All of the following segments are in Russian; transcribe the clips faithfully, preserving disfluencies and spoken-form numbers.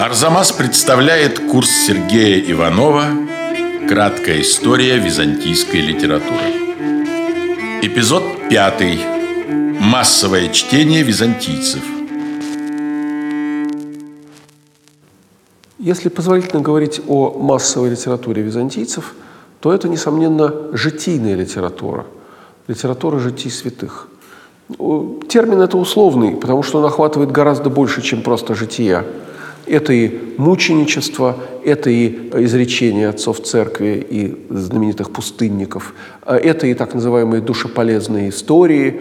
Арзамас представляет курс Сергея Иванова «Краткая история византийской литературы». Эпизод пятый. Массовое чтение византийцев. Если позволительно говорить о массовой литературе византийцев, то это, несомненно, житийная литература, литература житий святых. Термин это условный, потому что он охватывает гораздо больше, чем просто жития. Это и мученичество, это и изречения отцов церкви и знаменитых пустынников, это и так называемые душеполезные истории,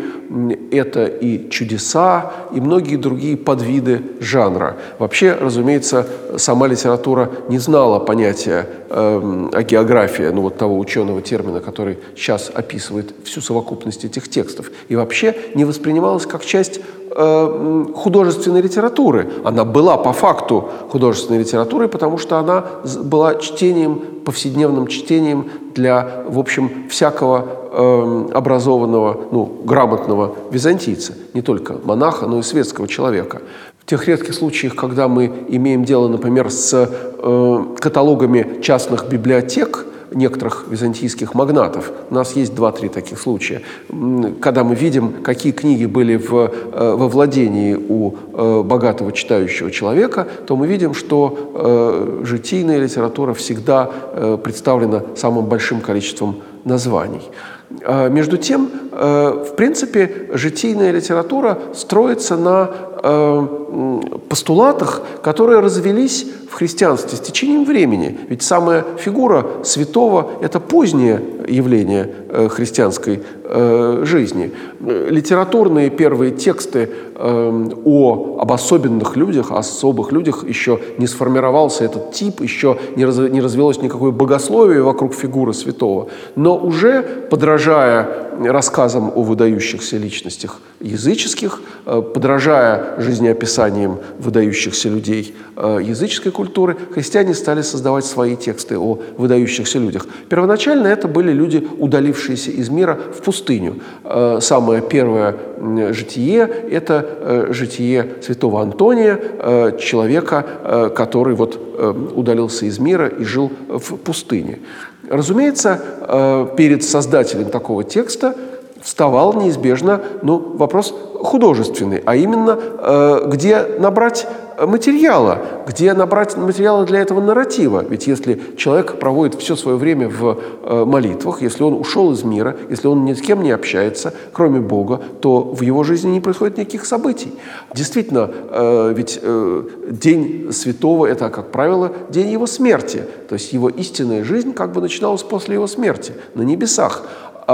это и чудеса, и многие другие подвиды жанра. Вообще, разумеется, сама литература не знала понятия э, о географии, ну вот того ученого термина, который сейчас описывает всю совокупность этих текстов, и вообще не воспринималась как часть художественной литературы. Она была по факту художественной литературой, потому что она была чтением, повседневным чтением для, в общем, всякого э, образованного, ну, грамотного византийца, не только монаха, но и светского человека. В тех редких случаях, когда мы имеем дело, например, с э, каталогами частных библиотек некоторых византийских магнатов. У нас есть два-три таких случая. Когда мы видим, какие книги были в, во владении у богатого читающего человека, то мы видим, что э, житийная литература всегда э, представлена самым большим количеством названий. А между тем, э, в принципе, житийная литература строится на э, постулатах, которые развелись в христианстве с течением времени. Ведь самая фигура святого – это позднее явление э, христианской э, жизни. Литературные первые тексты э, о, об особенных людях, о особых людях еще не сформировался этот тип, еще не, раз, не развелось никакое богословие вокруг фигуры святого, но уже, подражая рассказам о выдающихся личностях языческих, э, подражая жизнеописаниям выдающихся людей э, языческой культуры, христиане стали создавать свои тексты о выдающихся людях. Первоначально это были люди, удалившиеся из мира в пустыню. Э, самое первое э, житие – это э, житие святого Антония, э, человека, э, который вот, э, удалился из мира и жил в пустыне. Разумеется, э, перед создателем такого текста вставал неизбежно ну, вопрос художественный, а именно, э, где набрать материала, где набрать материала для этого нарратива. Ведь если человек проводит все свое время в э, молитвах, если он ушел из мира, если он ни с кем не общается, кроме Бога, то в его жизни не происходит никаких событий. Действительно, э, ведь э, день святого – это, как правило, день его смерти. То есть его истинная жизнь как бы начиналась после его смерти на небесах.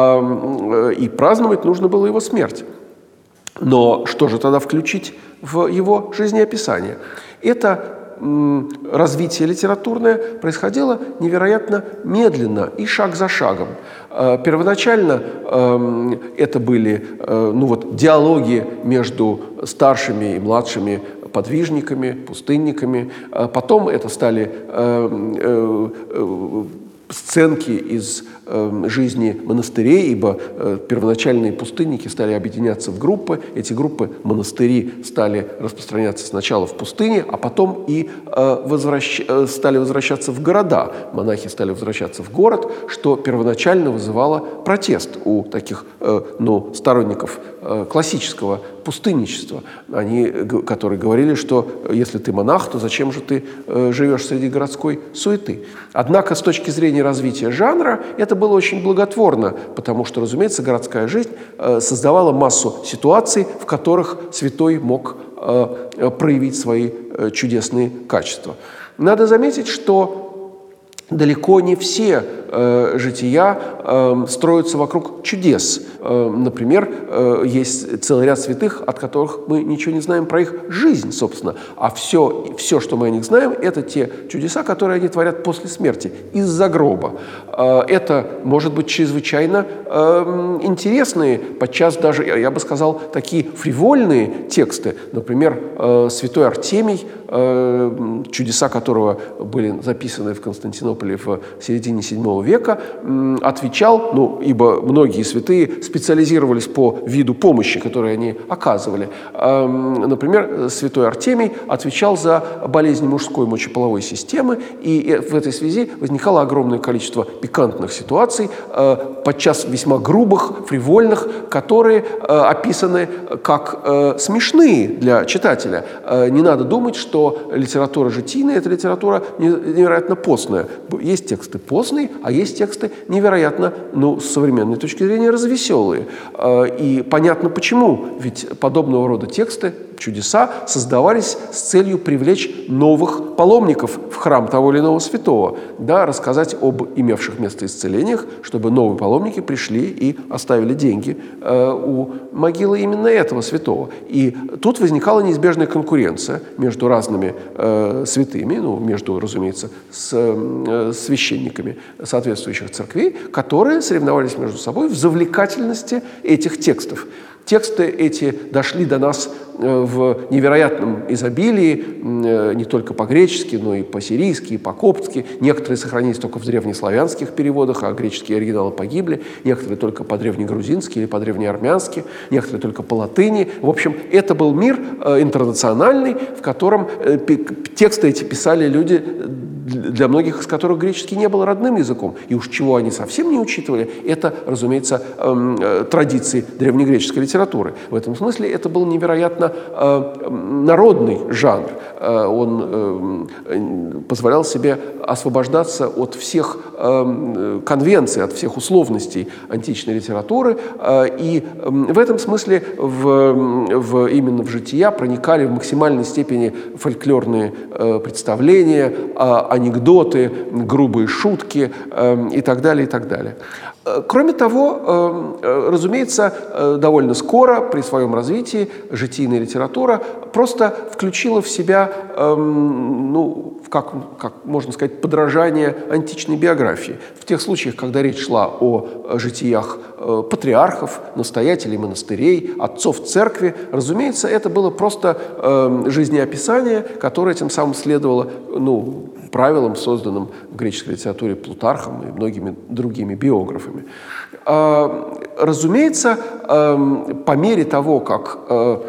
Э, и праздновать нужно было его смерть. Но что же тогда включить в его жизнеописание? Это м, развитие литературное происходило невероятно медленно и шаг за шагом. Э, первоначально э, это были э, ну вот, диалоги между старшими и младшими подвижниками, пустынниками. Э, потом это стали э, э, э, сценки из э, жизни монастырей, ибо э, первоначальные пустынники стали объединяться в группы. Эти группы, монастыри, стали распространяться сначала в пустыне, а потом и э, возвращ... э, стали возвращаться в города. Монахи стали возвращаться в город, что первоначально вызывало протест у таких э, ну, сторонников э, классического пустынничества. Они, которые говорили, что если ты монах, то зачем же ты э, живешь среди городской суеты? Однако с точки зрения развития жанра это было очень благотворно, потому что, разумеется, городская жизнь э, создавала массу ситуаций, в которых святой мог э, проявить свои э, чудесные качества. Надо заметить, что далеко не все э, жития э, строятся вокруг чудес. Э, например, э, есть целый ряд святых, от которых мы ничего не знаем про их жизнь, собственно. А все, все, что мы о них знаем, это те чудеса, которые они творят после смерти, из-за гроба. Э, это, может быть, чрезвычайно э, интересные, подчас даже, я бы сказал, такие фривольные тексты. Например, э, святой Артемий, э, чудеса которого были записаны в Константинополе в середине седьмого седьмого века, отвечал, ну, ибо многие святые специализировались по виду помощи, которую они оказывали. Например, святой Артемий отвечал за болезни мужской мочеполовой системы, и в этой связи возникало огромное количество пикантных ситуаций, подчас весьма грубых, фривольных, которые описаны как смешные для читателя. Не надо думать, что литература житийная – это литература невероятно постная. Есть тексты постные, а есть тексты невероятно, ну, с современной точки зрения, развеселые. И понятно почему. Ведь подобного рода тексты, чудеса, создавались с целью привлечь новых паломников в храм того или иного святого, да, рассказать об имевших место исцелениях, чтобы новые паломники пришли и оставили деньги э, у могилы именно этого святого. И тут возникала неизбежная конкуренция между разными э, святыми, ну, между, разумеется, с э, священниками соответствующих церквей, которые соревновались между собой в завлекательности этих текстов. Тексты эти дошли до нас в невероятном изобилии, не только по-гречески, но и по-сирийски, и по-коптски. Некоторые сохранились только в древнеславянских переводах, а греческие оригиналы погибли. Некоторые только по-древнегрузински или по-древнеармянски, некоторые только по-латыни. В общем, это был мир интернациональный, в котором тексты эти писали люди, для многих из которых греческий не был родным языком. И уж чего они совсем не учитывали, это, разумеется, традиции древнегреческой литературы. В этом смысле это был невероятно народный жанр. Он позволял себе освобождаться от всех конвенций, от всех условностей античной литературы. И в этом смысле в, в, именно в жития проникали в максимальной степени фольклорные представления, анекдоты, грубые шутки и так далее, и так далее. Кроме того, разумеется, довольно скоро при своем развитии житийная литература просто включила в себя, ну, как, как можно сказать, подражание античной биографии. В тех случаях, когда речь шла о житиях патриархов, настоятелей монастырей, отцов церкви, разумеется, это было просто жизнеописание, которое тем самым следовало, ну, правилам, созданным в греческой литературе Плутархом и многими другими биографами. Разумеется, по мере того, как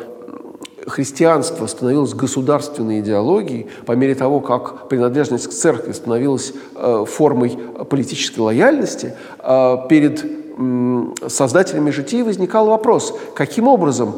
христианство становилось государственной идеологией, по мере того, как принадлежность к церкви становилась формой политической лояльности, перед создателями житий возникал вопрос, каким образом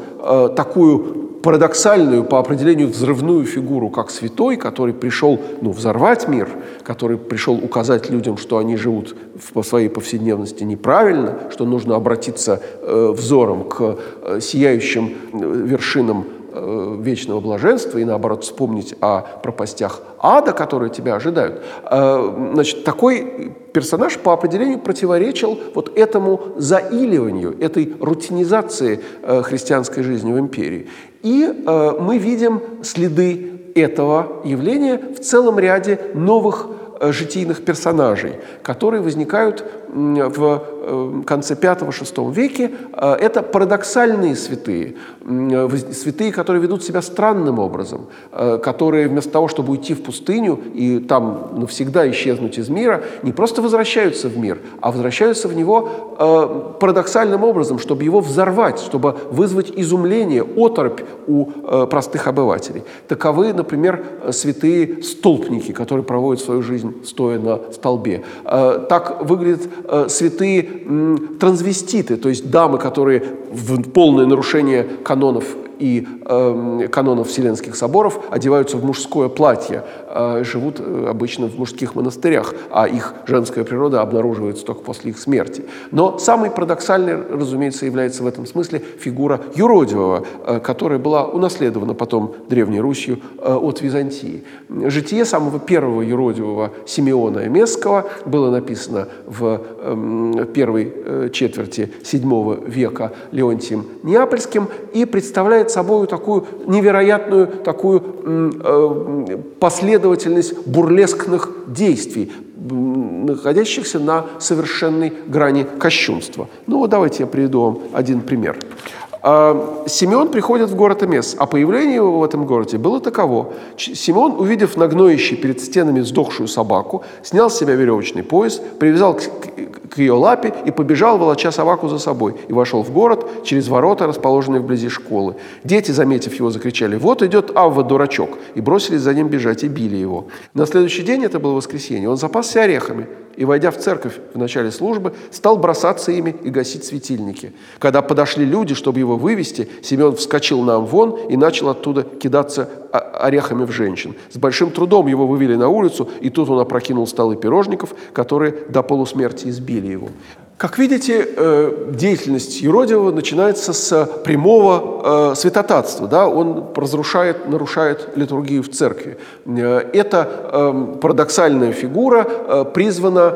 такую парадоксальную, по определению взрывную фигуру, как святой, который пришел, ну, взорвать мир, который пришел указать людям, что они живут по своей повседневности неправильно, что нужно обратиться э, взором к э, сияющим вершинам э, вечного блаженства и, наоборот, вспомнить о пропастях ада, которые тебя ожидают. Э, значит, такой персонаж по определению противоречил вот этому заиливанию, этой рутинизации э, христианской жизни в империи. И э, мы видим следы этого явления в целом ряде новых э, житийных персонажей, которые возникают э, в э, конце пятого-шестого веке. Э, это парадоксальные святые, э, святые, которые ведут себя странным образом, э, которые вместо того, чтобы уйти в пустыню и там навсегда исчезнуть из мира, не просто возвращаются в мир, а возвращаются в него э, парадоксальным образом, чтобы его взорвать, чтобы вызвать изумление, оторопь у э, простых обывателей. Таковы, например, святые столпники, которые проводят свою жизнь стоя на столбе. Э, так выглядят э, святые э, транзвеститы, то есть дамы, которые в полное нарушение канонов и э, канонов Вселенских соборов одеваются в мужское платье, э, живут э, обычно в мужских монастырях, а их женская природа обнаруживается только после их смерти. Но самой парадоксальной, разумеется, является в этом смысле фигура юродивого, э, которая была унаследована потом Древней Русью э, от Византии. Житие самого первого юродивого Симеона Эмесского было написано в э, первой э, четверти седьмого века Леонтием Неапольским и представляет собой такую невероятную такую э, последовательность бурлескных действий, находящихся на совершенной грани кощунства. Ну вот давайте я приведу вам один пример. Симеон приходит в город Эмес, а появление его в этом городе было таково. Симеон, увидев нагноящий перед стенами сдохшую собаку, снял с себя веревочный пояс, привязал к, к ее лапе и побежал, волоча собаку за собой, и вошел в город через ворота, расположенные вблизи школы. Дети, заметив его, закричали: «Вот идет Авва, дурачок!» и бросились за ним бежать и били его. На следующий день, это было воскресенье, он запасся орехами и, войдя в церковь в начале службы, стал бросаться ими и гасить светильники. Когда подошли люди, чтобы его вывести, Симеон вскочил на амвон и начал оттуда кидаться орехами в женщин. С большим трудом его вывели на улицу, и тут он опрокинул столы пирожников, которые до полусмерти избили его. Как видите, деятельность юродивого начинается с прямого святотатства. Да? Он разрушает, нарушает литургию в церкви. Эта парадоксальная фигура призвана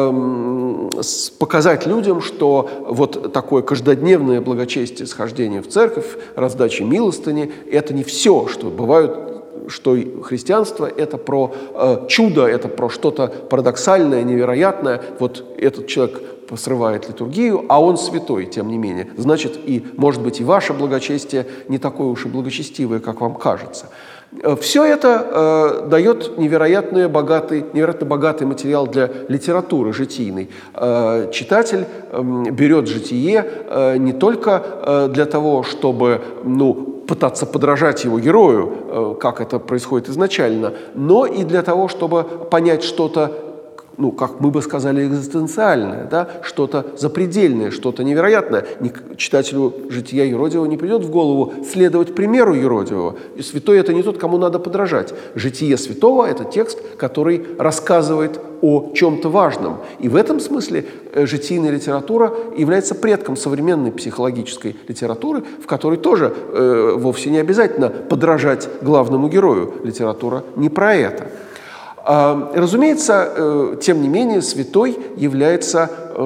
показать людям, что вот такое каждодневное благочестие схождения в церковь, раздача милостыни – это не все, что бывают, что христианство – это про чудо, это про что-то парадоксальное, невероятное. Вот этот человек срывает литургию, а он святой, тем не менее. Значит, и, может быть, и ваше благочестие не такое уж и благочестивое, как вам кажется. Все это э, дает невероятно богатый, невероятно богатый материал для литературы житийной. Э, читатель э, берет житие э, не только э, для того, чтобы, ну, пытаться подражать его герою, э, как это происходит изначально, но и для того, чтобы понять что-то, ну, как мы бы сказали, экзистенциальное, да? Что-то запредельное, что-то невероятное. Читателю жития Юродивого не придет в голову следовать примеру Юродивого. И святой – это не тот, кому надо подражать. Житие святого – это текст, который рассказывает о чем-то важном. И в этом смысле житийная литература является предком современной психологической литературы, в которой тоже э, вовсе не обязательно подражать главному герою. Литература не про это. Разумеется, тем не менее, святой является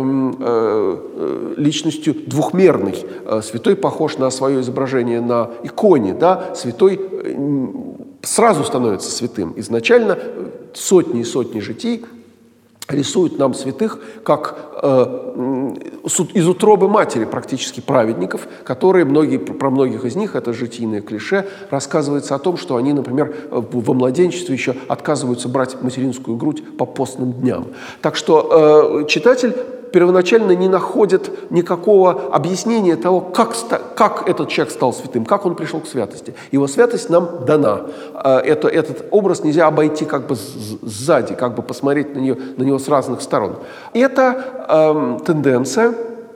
личностью двухмерной. Святой похож на свое изображение на иконе. Да? Святой сразу становится святым. Изначально сотни и сотни житий рисуют нам святых как э, из утробы матери практически праведников, которые, многие, про многих из них, это житийное клише, рассказывается о том, что они, например, во младенчестве еще отказываются брать материнскую грудь по постным дням. Так что э, читатель первоначально не находит никакого объяснения того, как, как этот человек стал святым, как он пришел к святости. Его святость нам дана. Это, этот образ нельзя обойти как бы сзади, как бы посмотреть на, нее, на него с разных сторон. Эта э, тенденция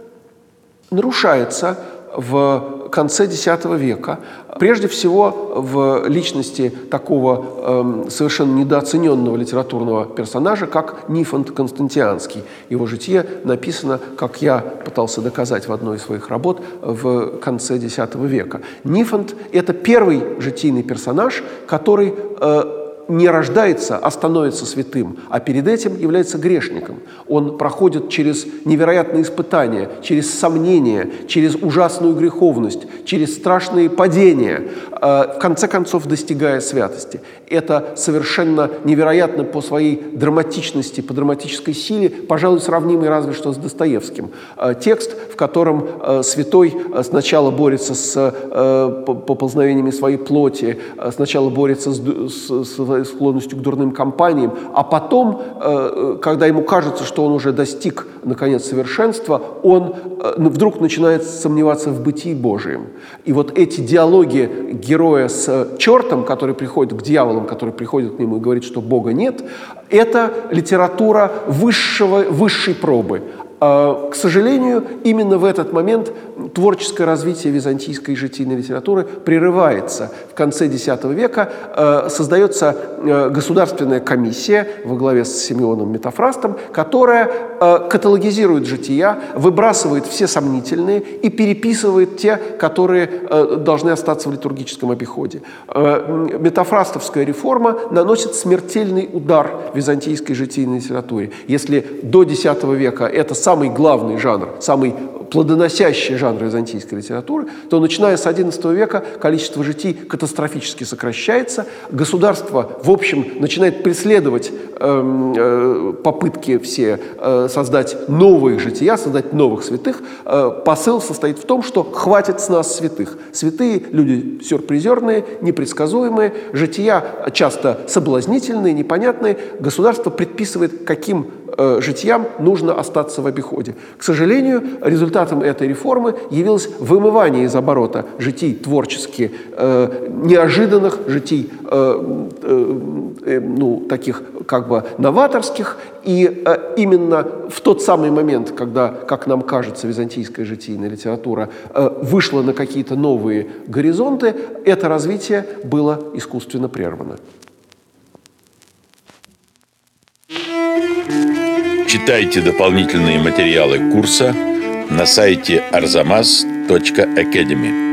нарушается в конце десятого века, прежде всего в личности такого э, совершенно недооцененного литературного персонажа, как Нифонт Константианский. Его житие написано, как я пытался доказать в одной из своих работ, в конце десятого века. Нифонт – это первый житийный персонаж, который э, не рождается, а становится святым, а перед этим является грешником. Он проходит через невероятные испытания, через сомнения, через ужасную греховность, через страшные падения, в конце концов достигая святости. Это совершенно невероятно по своей драматичности, по драматической силе, пожалуй, сравнимый разве что с Достоевским. Текст, в котором святой сначала борется с поползновениями своей плоти, сначала борется с, с, с склонностью к дурным компаниям, а потом, когда ему кажется, что он уже достиг, наконец, совершенства, он вдруг начинает сомневаться в бытии Божием. И вот эти диалоги героя с чертом, который приходит к дьяволам, который приходит к нему и говорит, что Бога нет, это литература высшего, высшей пробы. К сожалению, именно в этот момент творческое развитие византийской житийной литературы прерывается. В конце десятого века создается государственная комиссия во главе с Симеоном Метафрастом, которая каталогизирует жития, выбрасывает все сомнительные и переписывает те, которые должны остаться в литургическом обиходе. Метафрастовская реформа наносит смертельный удар византийской житийной литературе. Если до десятого века это самый главный жанр, самый плодоносящий жанр византийской литературы, то, начиная с одиннадцатого века, количество житий катастрофически сокращается. Государство, в общем, начинает преследовать э, э, попытки все э, создать новые жития, создать новых святых. Э, посыл состоит в том, что хватит с нас святых. Святые люди сюрпризерные, непредсказуемые, жития часто соблазнительные, непонятные. Государство предписывает, каким э, житиям нужно остаться в обиходе. К сожалению, результатом этой реформы явилось вымывание из оборота житий творчески э, неожиданных, житий э, э, э, ну, таких как бы новаторских. И э, именно в тот самый момент, когда, как нам кажется, византийская житийная литература э, вышла на какие-то новые горизонты, это развитие было искусственно прервано. Читайте дополнительные материалы курса на сайте арзамас точка академи.